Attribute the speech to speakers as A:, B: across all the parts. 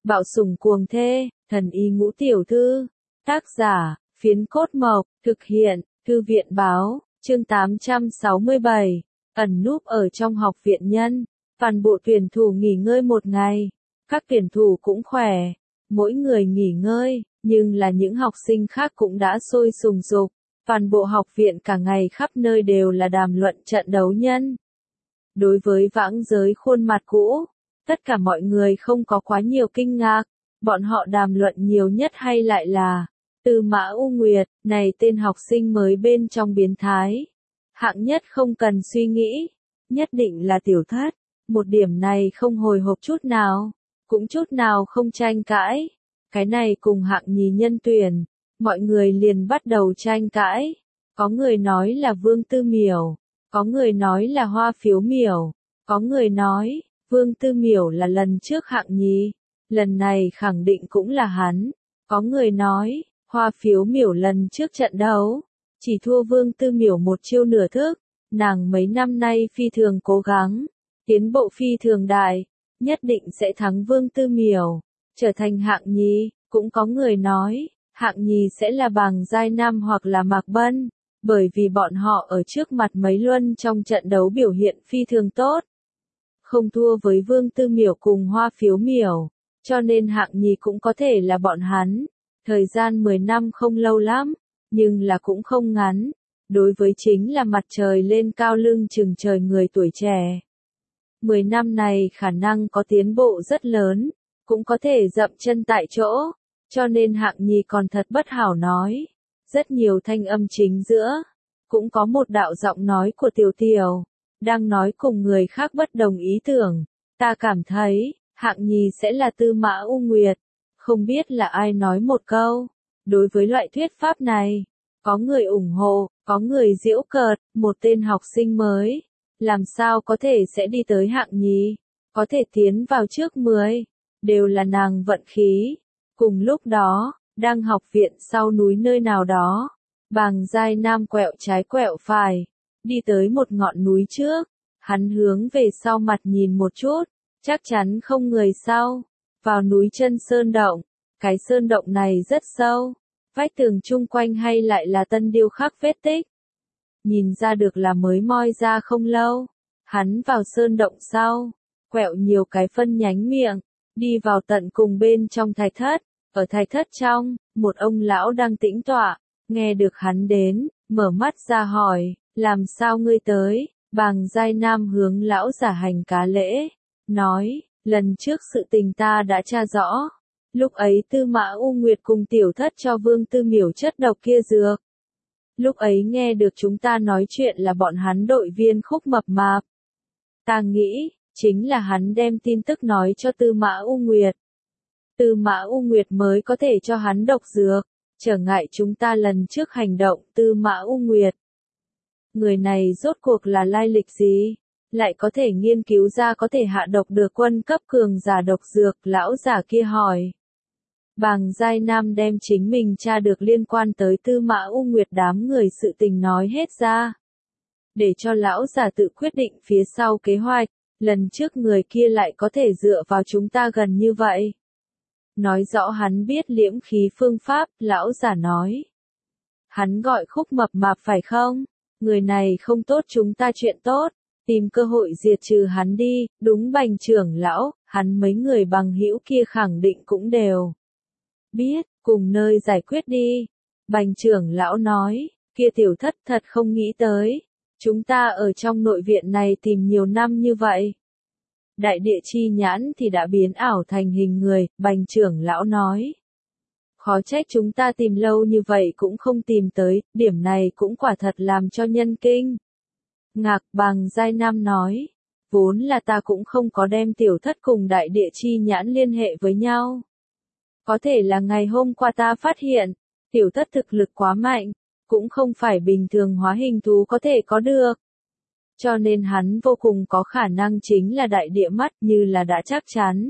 A: Bạo sủng cuồng thê, thần y ngũ tiểu thư. Tác giả, Phiến Cốt Mộc, thực hiện, Thư viện báo, chương 867, ẩn núp ở trong học viện nhân. Toàn bộ tuyển thủ nghỉ ngơi một ngày. Các tuyển thủ cũng khỏe, mỗi người nghỉ ngơi, nhưng là những học sinh khác cũng đã sôi sùng sục. Toàn bộ học viện cả ngày khắp nơi đều là đàm luận trận đấu nhân. Đối với vãng giới khuôn mặt cũ, tất cả mọi người không có quá nhiều kinh ngạc, bọn họ đàm luận nhiều nhất hay lại là Tư Mã U Nguyệt, này tên học sinh mới bên trong biến thái. Hạng nhất không cần suy nghĩ, nhất định là Tiểu Thất, một điểm này không hồi hộp chút nào, cũng chút nào không tranh cãi. Cái này cùng hạng nhì nhân tuyển, mọi người liền bắt đầu tranh cãi. Có người nói là Vương Tư Miểu, có người nói là Hoa Phiếu Miểu, có người nói Vương Tư Miểu là lần trước hạng nhì, lần này khẳng định cũng là hắn. Có người nói Hoa Phiếu Miểu lần trước trận đấu chỉ thua Vương Tư Miểu một chiêu nửa thức, nàng mấy năm nay phi thường cố gắng, tiến bộ phi thường đại, nhất định sẽ thắng Vương Tư Miểu, trở thành hạng nhì. Cũng có người nói hạng nhì sẽ là Bàng Giai Nam hoặc là Mạc Bân, bởi vì bọn họ ở trước mặt mấy luân trong trận đấu biểu hiện phi thường tốt, không thua với Vương Tư Miểu cùng Hoa Phiếu Miểu, cho nên hạng nhì cũng có thể là bọn hắn. Thời gian 10 năm không lâu lắm, nhưng là cũng không ngắn, đối với chính là mặt trời lên cao lưng chừng trời người tuổi trẻ. 10 năm này khả năng có tiến bộ rất lớn, cũng có thể dậm chân tại chỗ, cho nên hạng nhì còn thật bất hảo nói. Rất nhiều thanh âm chính giữa, cũng có một đạo giọng nói của Tiểu Tiểu, đang nói cùng người khác bất đồng ý tưởng. Ta cảm thấy, hạng nhì sẽ là Tư Mã U Nguyệt. Không biết là ai nói một câu. Đối với loại thuyết pháp này, có người ủng hộ, có người giễu cợt, một tên học sinh mới. Làm sao có thể sẽ đi tới hạng nhì, có thể tiến vào trước 10, đều là nàng vận khí. Cùng lúc đó, đang học viện sau núi nơi nào đó, Bàng Giai Nam quẹo trái quẹo phải, đi tới một ngọn núi trước, hắn hướng về sau mặt nhìn một chút, chắc chắn không người sau, vào núi chân sơn động, cái sơn động này rất sâu, vách tường chung quanh hay lại là tân điêu khắc vết tích. Nhìn ra được là mới moi ra không lâu, hắn vào sơn động sau, quẹo nhiều cái phân nhánh miệng, đi vào tận cùng bên trong thạch thất. Ở thạch thất trong, một ông lão đang tĩnh tọa, nghe được hắn đến, mở mắt ra hỏi, làm sao ngươi tới? Bàng Giai Nam hướng lão giả hành cá lễ, nói, lần trước sự tình ta đã tra rõ, lúc ấy Tư Mã U Nguyệt cùng Tiểu Thất cho Vương Tư Miểu chất độc kia dược. Lúc ấy nghe được chúng ta nói chuyện là bọn hắn đội viên Khúc Mập Mạp. Ta nghĩ, chính là hắn đem tin tức nói cho Tư Mã U Nguyệt. Tư Mã U Nguyệt mới có thể cho hắn độc dược, trở ngại chúng ta lần trước hành động. Tư Mã U Nguyệt, người này rốt cuộc là lai lịch gì, lại có thể nghiên cứu ra có thể hạ độc được quân cấp cường giả độc dược? Lão giả kia hỏi. Bàng Giai Nam đem chính mình tra được liên quan tới Tư Mã U Nguyệt đám người sự tình nói hết ra, để cho lão giả tự quyết định phía sau kế hoạch. Lần trước người kia lại có thể dựa vào chúng ta gần như vậy, nói rõ hắn biết liễm khí phương pháp. Lão giả nói, hắn gọi Khúc Mập Mạp phải không? Người này không tốt chúng ta chuyện tốt, tìm cơ hội diệt trừ hắn đi. Đúng Bành trưởng lão, hắn mấy người bằng hữu kia khẳng định cũng đều biết, cùng nơi giải quyết đi. Bành trưởng lão nói, kia Tiểu Thất thật không nghĩ tới, chúng ta ở trong nội viện này tìm nhiều năm như vậy, đại địa chi nhãn thì đã biến ảo thành hình người. Bành trưởng lão nói, khó trách chúng ta tìm lâu như vậy cũng không tìm tới, điểm này cũng quả thật làm cho nhân kinh ngạc. Bàng Giai Nam nói, vốn là ta cũng không có đem Tiểu Thất cùng đại địa chi nhãn liên hệ với nhau. Có thể là ngày hôm qua ta phát hiện, Tiểu Thất thực lực quá mạnh, cũng không phải bình thường hóa hình thú có thể có được. Cho nên hắn vô cùng có khả năng chính là đại địa mắt, như là đã chắc chắn.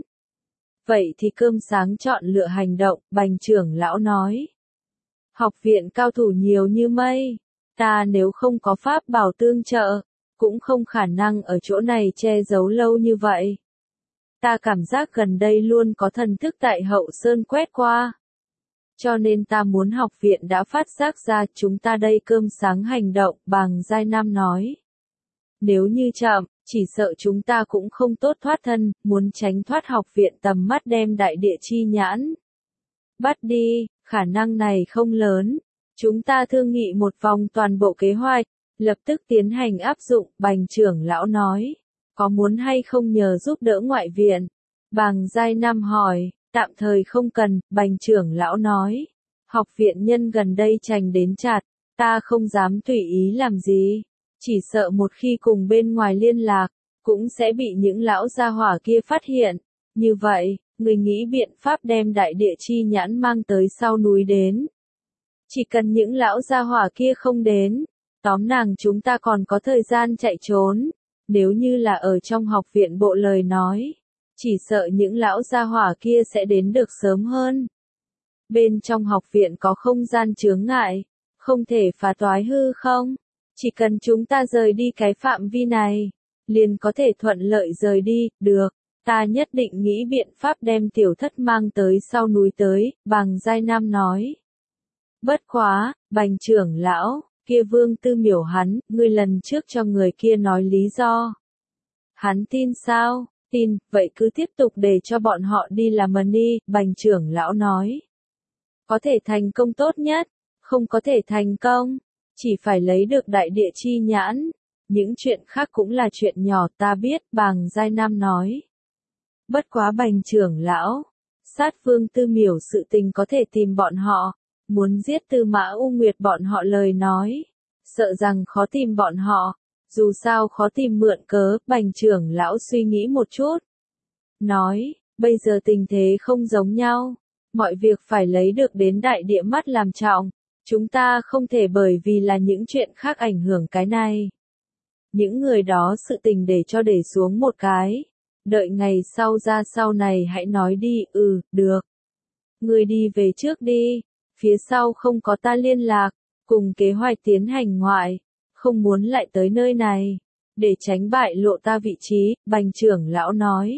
A: Vậy thì cơm sáng chọn lựa hành động. Bành trưởng lão nói, học viện cao thủ nhiều như mây, ta nếu không có pháp bảo tương trợ, cũng không khả năng ở chỗ này che giấu lâu như vậy. Ta cảm giác gần đây luôn có thần thức tại Hậu Sơn quét qua. Cho nên ta muốn học viện đã phát giác ra chúng ta đây cơm sáng hành động, Bàng Giai Nam nói. Nếu như chậm, chỉ sợ chúng ta cũng không tốt thoát thân, muốn tránh thoát học viện tầm mắt đem đại địa chi nhãn. Bắt đi, khả năng này không lớn. Chúng ta thương nghị một vòng toàn bộ kế hoạch, lập tức tiến hành áp dụng, Bành trưởng lão nói. Có muốn hay không nhờ giúp đỡ ngoại viện? Bàng Giai Nam hỏi, tạm thời không cần, Bành trưởng lão nói. Học viện nhân gần đây chành đến chặt, ta không dám tùy ý làm gì. Chỉ sợ một khi cùng bên ngoài liên lạc, cũng sẽ bị những lão gia hỏa kia phát hiện. Như vậy, người nghĩ biện pháp đem đại địa chi nhãn mang tới sau núi đến. Chỉ cần những lão gia hỏa kia không đến, tóm nàng chúng ta còn có thời gian chạy trốn. Nếu như là ở trong học viện bộ lời nói, chỉ sợ những lão gia hỏa kia sẽ đến được sớm hơn. Bên trong học viện có không gian chướng ngại, không thể phá toái hư không? Chỉ cần chúng ta rời đi cái phạm vi này, liền có thể thuận lợi rời đi, được. Ta nhất định nghĩ biện pháp đem tiểu thất mang tới sau núi tới, Bàng Giai Nam nói. Bất quá, Bành trưởng lão, kia Vương Tư Miểu hắn, ngươi lần trước cho người kia nói lý do. Hắn tin sao? Tin, vậy cứ tiếp tục để cho bọn họ đi làm đi, Bành trưởng lão nói. Có thể thành công tốt nhất, không có thể thành công, chỉ phải lấy được đại địa chi nhãn. Những chuyện khác cũng là chuyện nhỏ ta biết, Bàng Giai Nam nói. Bất quá Bành trưởng lão, sát Vương Tư Miểu sự tình có thể tìm bọn họ, muốn giết Tư Mã U Nguyệt bọn họ lời nói, sợ rằng khó tìm bọn họ, dù sao khó tìm mượn cớ, Bành trưởng lão suy nghĩ một chút. Nói, bây giờ tình thế không giống nhau, mọi việc phải lấy được đến đại địa mắt làm trọng, chúng ta không thể bởi vì là những chuyện khác ảnh hưởng cái này. Những người đó sự tình để xuống một cái. Đợi ngày sau ra sau này hãy nói đi, được. Người đi về trước đi, phía sau không có ta liên lạc, cùng kế hoạch tiến hành ngoại, không muốn lại tới nơi này, để tránh bại lộ ta vị trí, Bành trưởng lão nói.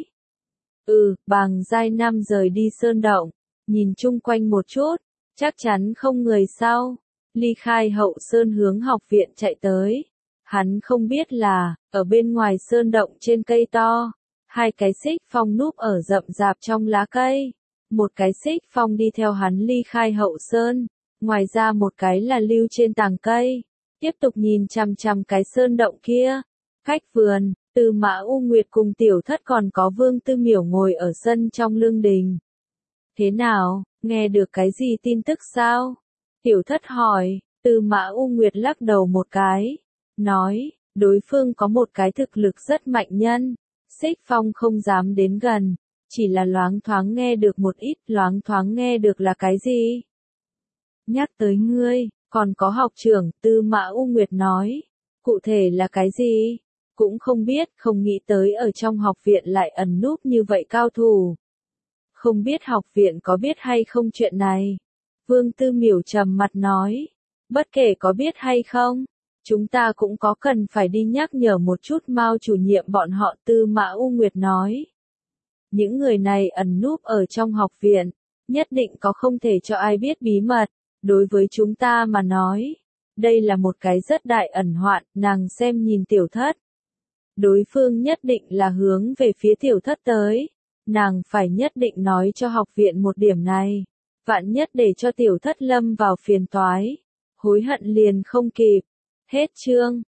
A: Bàng Giai Nam rời đi sơn động, nhìn chung quanh một chút, chắc chắn không người sau, ly khai Hậu Sơn hướng học viện chạy tới. Hắn không biết là, ở bên ngoài sơn động trên cây to, hai cái xích phong núp ở rậm rạp trong lá cây. Một cái xích phong đi theo hắn ly khai Hậu Sơn, ngoài ra một cái là lưu trên tàng cây, tiếp tục nhìn chằm chằm cái sơn động kia. Khách vườn, Tư Mã U Nguyệt cùng tiểu thất còn có Vương Tư Miểu ngồi ở sân trong lương đình. Thế nào, nghe được cái gì tin tức sao? Tiểu thất hỏi, Tư Mã U Nguyệt lắc đầu một cái, nói, đối phương có một cái thực lực rất mạnh nhân. Xích phong không dám đến gần, chỉ là loáng thoáng nghe được một ít, loáng thoáng nghe được là cái gì? Nhắc tới ngươi, còn có học trưởng, Tư Mã U Nguyệt nói, cụ thể là cái gì? Cũng không biết, không nghĩ tới ở trong học viện lại ẩn núp như vậy cao thủ. Không biết học viện có biết hay không chuyện này? Vương Tư Miểu trầm mặt nói, bất kể có biết hay không, chúng ta cũng có cần phải đi nhắc nhở một chút Mao chủ nhiệm bọn họ, Tư Mã U Nguyệt nói. Những người này ẩn núp ở trong học viện, nhất định có không thể cho ai biết bí mật, đối với chúng ta mà nói. Đây là một cái rất đại ẩn hoạn, nàng xem nhìn tiểu thất. Đối phương nhất định là hướng về phía tiểu thất tới, nàng phải nhất định nói cho học viện một điểm này, vạn nhất để cho tiểu thất lâm vào phiền toái, hối hận liền không kịp. Hết chương.